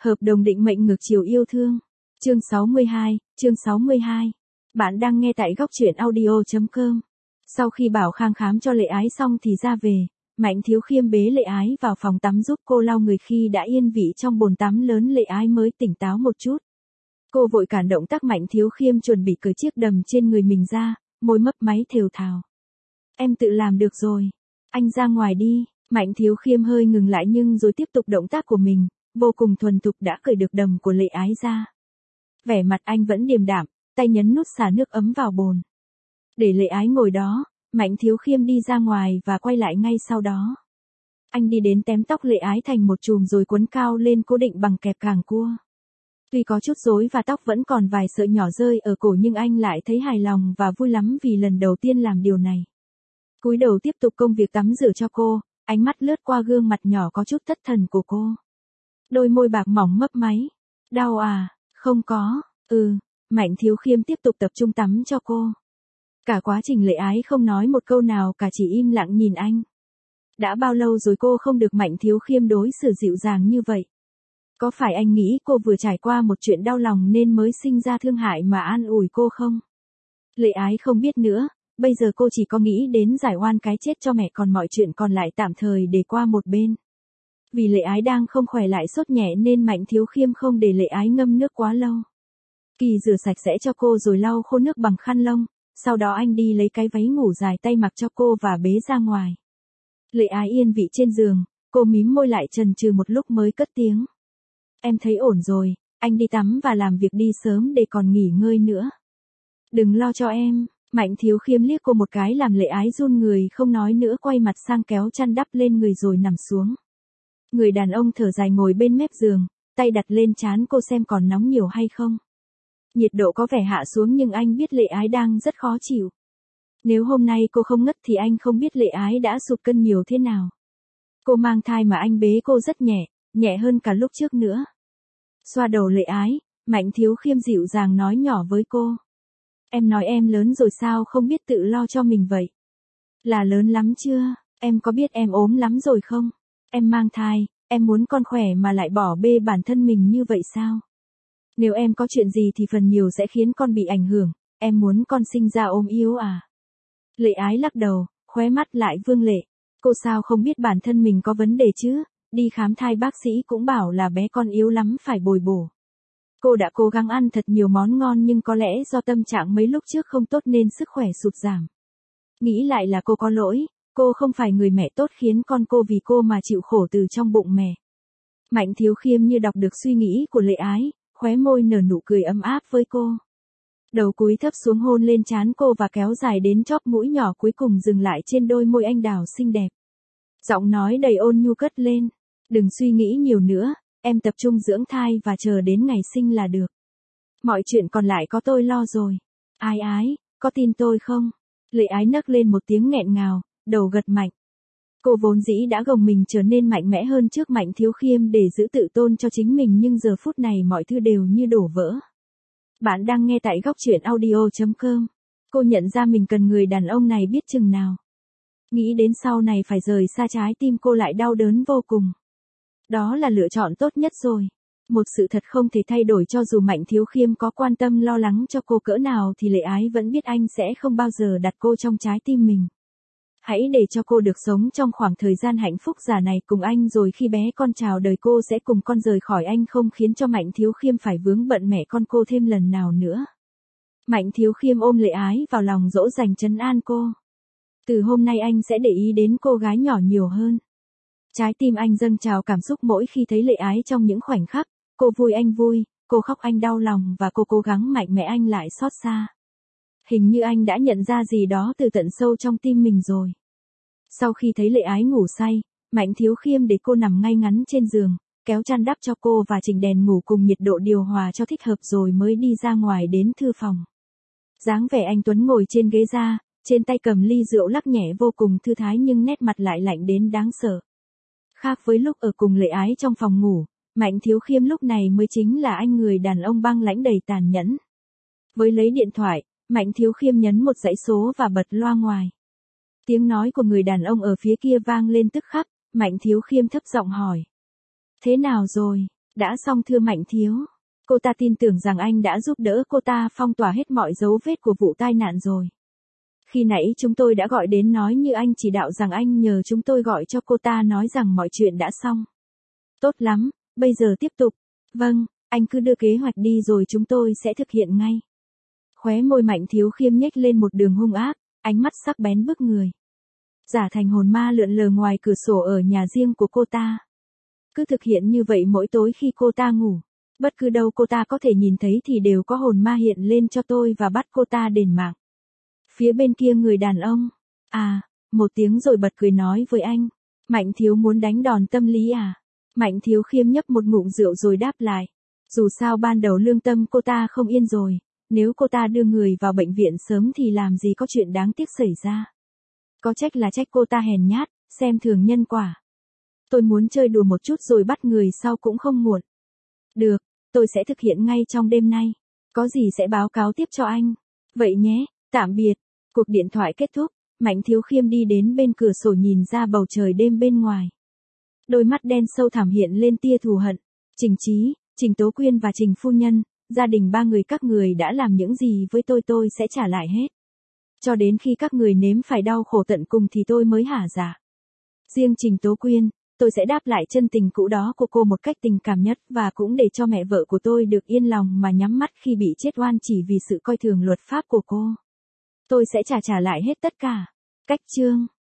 Hợp đồng định mệnh ngược chiều yêu thương. Chương 62. Bạn đang nghe tại góc truyện audio.com. Sau khi Bảo Khang khám cho Lệ Ái xong thì ra về, Mạnh Thiếu Khiêm bế Lệ Ái vào phòng tắm giúp cô lau người khi đã yên vị trong bồn tắm lớn. Lệ Ái mới tỉnh táo một chút. Cô vội cản động tác Mạnh Thiếu Khiêm chuẩn bị cởi chiếc đầm trên người mình ra, môi mấp máy thều thào. Em tự làm được rồi. Anh ra ngoài đi. Mạnh Thiếu Khiêm hơi ngừng lại nhưng rồi tiếp tục động tác của mình, vô cùng thuần thục đã cởi được đầm của Lệ Ái ra. Vẻ mặt anh vẫn điềm đạm, tay nhấn nút xả nước ấm vào bồn. Để Lệ Ái ngồi đó, Mạnh Thiếu Khiêm đi ra ngoài và quay lại ngay sau đó. Anh đi đến tém tóc Lệ Ái thành một chùm rồi quấn cao lên cố định bằng kẹp càng cua. Tuy có chút rối và tóc vẫn còn vài sợi nhỏ rơi ở cổ nhưng anh lại thấy hài lòng và vui lắm vì lần đầu tiên làm điều này. Cúi đầu tiếp tục công việc tắm rửa cho cô, ánh mắt lướt qua gương mặt nhỏ có chút thất thần của cô. Đôi môi bạc mỏng mấp máy. Đau à? Không có. Mạnh Thiếu Khiêm tiếp tục tập trung tắm cho cô. Cả quá trình Lệ Ái không nói một câu nào cả, chỉ im lặng nhìn anh. Đã bao lâu rồi cô không được Mạnh Thiếu Khiêm đối xử dịu dàng như vậy? Có phải anh nghĩ cô vừa trải qua một chuyện đau lòng nên mới sinh ra thương hại mà an ủi cô không? Lệ Ái không biết nữa, bây giờ cô chỉ có nghĩ đến giải oan cái chết cho mẹ, còn mọi chuyện còn lại tạm thời để qua một bên. Vì Lệ Ái đang không khỏe lại sốt nhẹ nên Mạnh Thiếu Khiêm không để Lệ Ái ngâm nước quá lâu. Kỳ rửa sạch sẽ cho cô rồi lau khô nước bằng khăn lông, sau đó anh đi lấy cái váy ngủ dài tay mặc cho cô và bế ra ngoài. Lệ Ái yên vị trên giường, cô mím môi lại chần chừ một lúc mới cất tiếng. Em thấy ổn rồi, anh đi tắm và làm việc đi sớm để còn nghỉ ngơi nữa. Đừng lo cho em. Mạnh Thiếu Khiêm liếc cô một cái làm Lệ Ái run người không nói nữa, quay mặt sang kéo chăn đắp lên người rồi nằm xuống. Người đàn ông thở dài ngồi bên mép giường, tay đặt lên trán cô xem còn nóng nhiều hay không. Nhiệt độ có vẻ hạ xuống nhưng anh biết Lệ Ái đang rất khó chịu. Nếu hôm nay cô không ngất thì anh không biết Lệ Ái đã sụt cân nhiều thế nào. Cô mang thai mà anh bế cô rất nhẹ, nhẹ hơn cả lúc trước nữa. Xoa đầu Lệ Ái, Mạnh Thiếu Khiêm dịu dàng nói nhỏ với cô. Em nói em lớn rồi sao không biết tự lo cho mình vậy? Là lớn lắm chưa? Em có biết em ốm lắm rồi không? Em mang thai, em muốn con khỏe mà lại bỏ bê bản thân mình như vậy sao? Nếu em có chuyện gì thì phần nhiều sẽ khiến con bị ảnh hưởng, em muốn con sinh ra ốm yếu à? Lệ Ái lắc đầu, khóe mắt lại vương lệ. Cô sao không biết bản thân mình có vấn đề chứ? Đi khám thai bác sĩ cũng bảo là bé con yếu lắm phải bồi bổ. Cô đã cố gắng ăn thật nhiều món ngon nhưng có lẽ do tâm trạng mấy lúc trước không tốt nên sức khỏe sụt giảm. Nghĩ lại là cô có lỗi, cô không phải người mẹ tốt khiến con cô vì cô mà chịu khổ từ trong bụng mẹ. Mạnh Thiếu Khiêm như đọc được suy nghĩ của Lệ Ái, khóe môi nở nụ cười ấm áp với cô. Đầu cúi thấp xuống hôn lên trán cô và kéo dài đến chóp mũi nhỏ cuối cùng dừng lại trên đôi môi anh đào xinh đẹp. Giọng nói đầy ôn nhu cất lên. Đừng suy nghĩ nhiều nữa, em tập trung dưỡng thai và chờ đến ngày sinh là được. Mọi chuyện còn lại có tôi lo rồi. Ái, có tin tôi không? Lệ Ái nấc lên một tiếng nghẹn ngào, đầu gật mạnh. Cô vốn dĩ đã gồng mình trở nên mạnh mẽ hơn trước Mạnh Thiếu Khiêm để giữ tự tôn cho chính mình nhưng giờ phút này mọi thứ đều như đổ vỡ. Bạn đang nghe tại góc truyện audio.com. Cô nhận ra mình cần người đàn ông này biết chừng nào. Nghĩ đến sau này phải rời xa, trái tim cô lại đau đớn vô cùng. Đó là lựa chọn tốt nhất rồi. Một sự thật không thể thay đổi cho dù Mạnh Thiếu Khiêm có quan tâm lo lắng cho cô cỡ nào thì Lệ Ái vẫn biết anh sẽ không bao giờ đặt cô trong trái tim mình. Hãy để cho cô được sống trong khoảng thời gian hạnh phúc giả này cùng anh rồi khi bé con chào đời cô sẽ cùng con rời khỏi anh, không khiến cho Mạnh Thiếu Khiêm phải vướng bận mẹ con cô thêm lần nào nữa. Mạnh Thiếu Khiêm ôm Lệ Ái vào lòng dỗ dành trấn an cô. Từ hôm nay anh sẽ để ý đến cô gái nhỏ nhiều hơn. Trái tim anh dâng trào cảm xúc mỗi khi thấy Lệ Ái trong những khoảnh khắc, cô vui anh vui, cô khóc anh đau lòng và cô cố gắng mạnh mẽ anh lại xót xa. Hình như anh đã nhận ra gì đó từ tận sâu trong tim mình rồi. Sau khi thấy Lệ Ái ngủ say, Mạnh Thiếu Khiêm để cô nằm ngay ngắn trên giường, kéo chăn đắp cho cô và chỉnh đèn ngủ cùng nhiệt độ điều hòa cho thích hợp rồi mới đi ra ngoài đến thư phòng. Dáng vẻ anh tuấn ngồi trên ghế da, trên tay cầm ly rượu lắc nhẹ vô cùng thư thái nhưng nét mặt lại lạnh đến đáng sợ. Khác với lúc ở cùng Lệ Ái trong phòng ngủ, Mạnh Thiếu Khiêm lúc này mới chính là anh người đàn ông băng lãnh đầy tàn nhẫn. Với lấy điện thoại, Mạnh Thiếu Khiêm nhấn một dãy số và bật loa ngoài. Tiếng nói của người đàn ông ở phía kia vang lên tức khắc, Mạnh Thiếu Khiêm thấp giọng hỏi. Thế nào rồi? Đã xong thưa Mạnh Thiếu. Cô ta tin tưởng rằng anh đã giúp đỡ cô ta phong tỏa hết mọi dấu vết của vụ tai nạn rồi. Khi nãy chúng tôi đã gọi đến nói như anh chỉ đạo rằng anh nhờ chúng tôi gọi cho cô ta nói rằng mọi chuyện đã xong. Tốt lắm, bây giờ tiếp tục. Vâng, anh cứ đưa kế hoạch đi rồi chúng tôi sẽ thực hiện ngay. Khóe môi Mạnh Thiếu Khiêm nhếch lên một đường hung ác, ánh mắt sắc bén bức người. Giả thành hồn ma lượn lờ ngoài cửa sổ ở nhà riêng của cô ta. Cứ thực hiện như vậy mỗi tối khi cô ta ngủ. Bất cứ đâu cô ta có thể nhìn thấy thì đều có hồn ma hiện lên cho tôi và bắt cô ta đền mạng. Phía bên kia người đàn ông. À, một tiếng rồi bật cười nói với anh. Mạnh Thiếu muốn đánh đòn tâm lý à? Mạnh Thiếu Khiêm nhấp một ngụm rượu rồi đáp lại. Dù sao ban đầu lương tâm cô ta không yên rồi. Nếu cô ta đưa người vào bệnh viện sớm thì làm gì có chuyện đáng tiếc xảy ra. Có trách là trách cô ta hèn nhát, xem thường nhân quả. Tôi muốn chơi đùa một chút rồi bắt người sau cũng không muộn. Được, tôi sẽ thực hiện ngay trong đêm nay. Có gì sẽ báo cáo tiếp cho anh. Vậy nhé, tạm biệt. Cuộc điện thoại kết thúc, Mạnh Thiếu Khiêm đi đến bên cửa sổ nhìn ra bầu trời đêm bên ngoài. Đôi mắt đen sâu thẳm hiện lên tia thù hận. Trình Chí, Trình Tố Quyên và Trình Phu Nhân, gia đình ba người các người đã làm những gì với tôi sẽ trả lại hết. Cho đến khi các người nếm phải đau khổ tận cùng thì tôi mới hả dạ. Riêng Trình Tố Quyên, tôi sẽ đáp lại chân tình cũ đó của cô một cách tình cảm nhất và cũng để cho mẹ vợ của tôi được yên lòng mà nhắm mắt khi bị chết oan chỉ vì sự coi thường luật pháp của cô. Tôi sẽ trả lại hết tất cả. Cách chương